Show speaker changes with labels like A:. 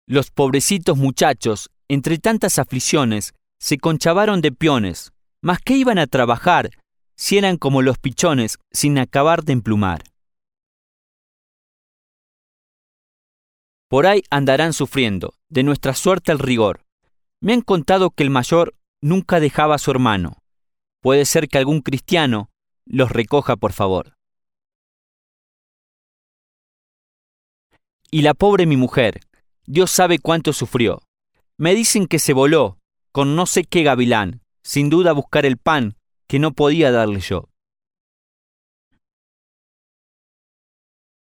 A: Los pobrecitos muchachos, entre tantas aflicciones, se conchavaron de peones, mas ¿qué iban a trabajar si eran como los pichones sin acabar de emplumar? Por ahí andarán sufriendo, de nuestra suerte el rigor. Me han contado que el mayor nunca dejaba a su hermano. Puede ser que algún cristiano los recoja por favor. Y la pobre mi mujer, Dios sabe cuánto sufrió. Me dicen que se voló, con no sé qué gavilán, sin duda a buscar el pan que no podía darle yo.